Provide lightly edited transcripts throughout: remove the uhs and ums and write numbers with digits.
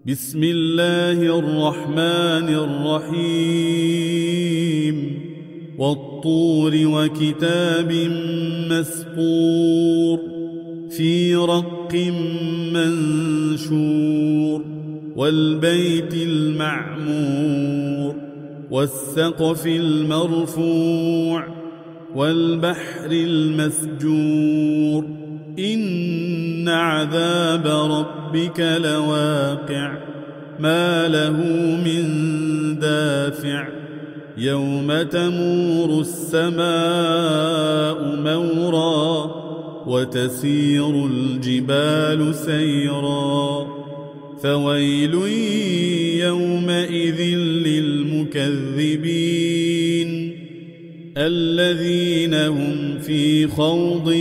بسم الله الرحمن الرحيم والطور وكتاب مسطور في رق منشور والبيت المعمور والسقف المرفوع والبحر المسجور إن عذاب ربك لواقع ما له من دافع يوم تمور السماء مورا وتسير الجبال سيرا فويل يومئذ للمكذبين الذين هم في خوض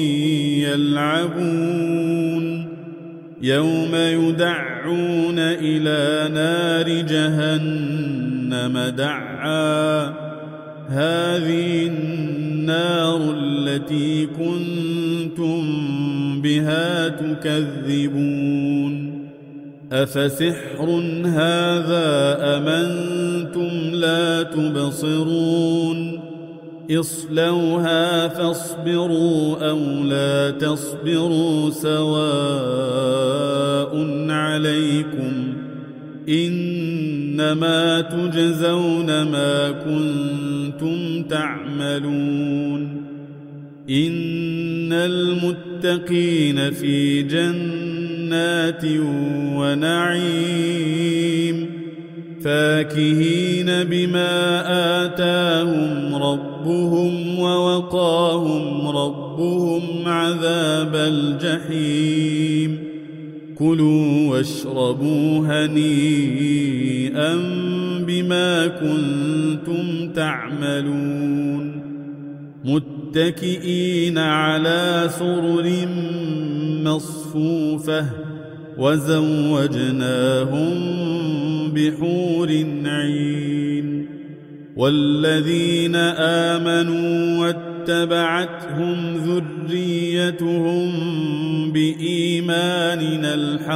يلعبون يوم يدعون إلى نار جهنم دعا هذه النار التي كنتم بها تكذبون أفسحر هذا أم أنتم لا تبصرون اصلوها فاصبروا أو لا تصبروا سواء عليكم إنما تجزون ما كنتم تعملون إن المتقين في جنات ونعيم فاكهين بما آتاهم ربهم ووقاهم ربهم عذاب الجحيم كلوا واشربوا هنيئا بما كنتم تعملون متكئين على سرر مصفوفة وزوجناهم بحور عين والذين آمنوا واتبعتهم ذريتهم بإيمان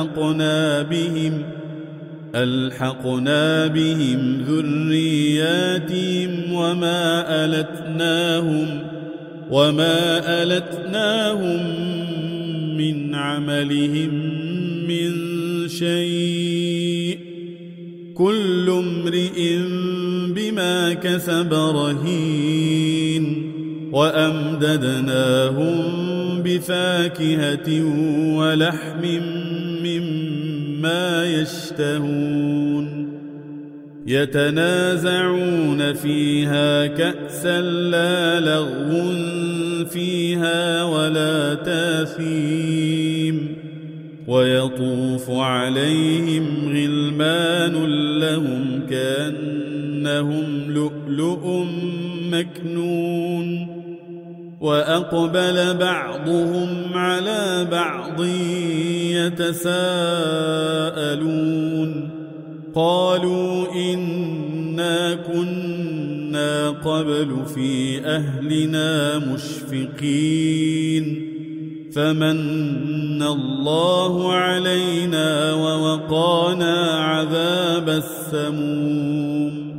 ألحقنا بهم ذرياتهم وما ألتناهم من عملهم من شيء كل امرئ بما كسب رهين وأمددناهم بفاكهة ولحم مما يشتهون يتنازعون فيها كأسا لا لغو فيها ولا تاثيم ويطوف عليهم غلمان لهم كأنهم لؤلؤ مكنون وأقبل بعضهم على بعض يتساءلون قالوا إنا كنا قبل في أهلنا مشفقين فمن الله علينا ووقانا عذاب السموم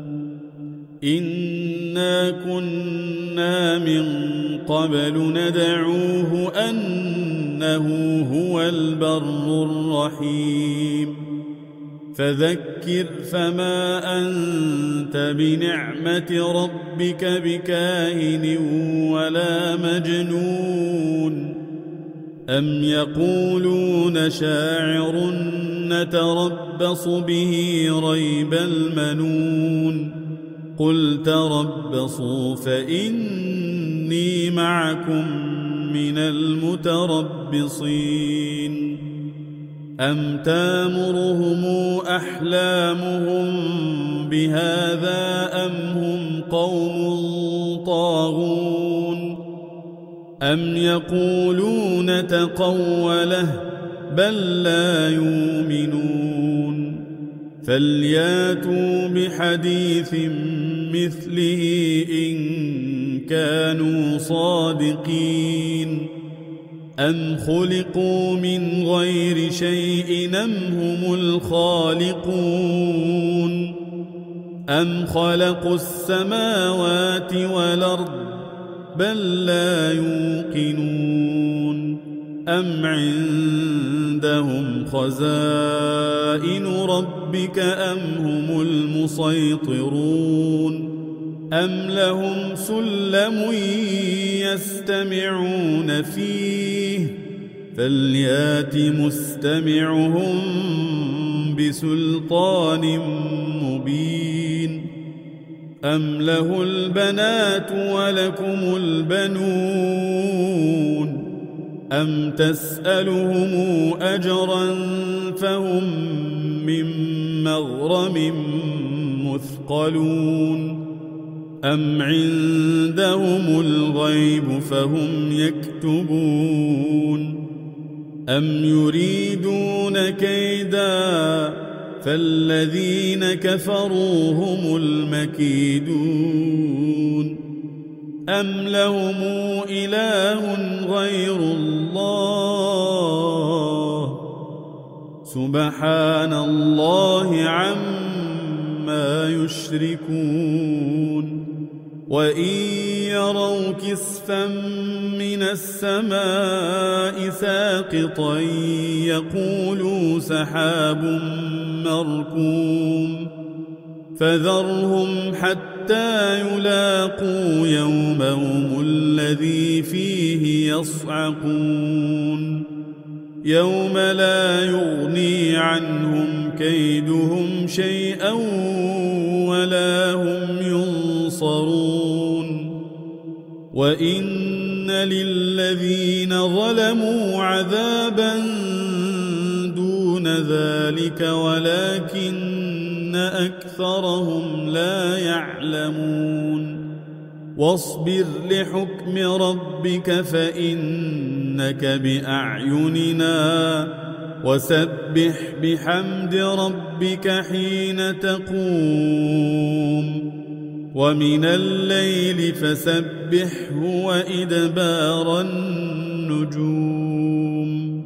إنا كنا من قبل ندعوه أنه هو البر الرحيم فذكر فما أنت بنعمة ربك بكاهن ولا مجنون أم يقولون شاعر نتربص به ريب المنون قل تربصوا فإني معكم من المتربصين أم تامرهم أحلامهم بهذا أم هم قوم طاغون أم يقولون تقوله بل لا يؤمنون فلياتوا بحديث مثله إن كانوا صادقين أم خلقوا من غير شيء أم هم الخالقون أم خلقوا السماوات والأرض بل لا يوقنون أم عندهم خزائن ربك أم هم المسيطرون أم لهم سلم يستمعون فيه فليات مستمعهم بسلطان مبين أم له البنات ولكم البنون أم تسألهم أجرا فهم من مغرم مثقلون أم عندهم الغيب فهم يكتبون أم يريدون كيدا فالذين كفروا هم المكيدون أم لهم إله غير الله سبحان الله عما يشركون وإن يروا كسفا من السماء ساقطا يقولوا سحاب مركوم فذرهم حتى يلاقوا يومهم الذي فيه يصعقون يوم لا يغني عنهم كيدهم شيئا ولا هم ينصرون وإن للذين ظلموا عذابا دون ذلك ولكن أكثرهم لا يعلمون واصبر لحكم ربك فإنك بأعيننا وسبح بحمد ربك حين تقوم ومن الليل فسبحه وإدبار النجوم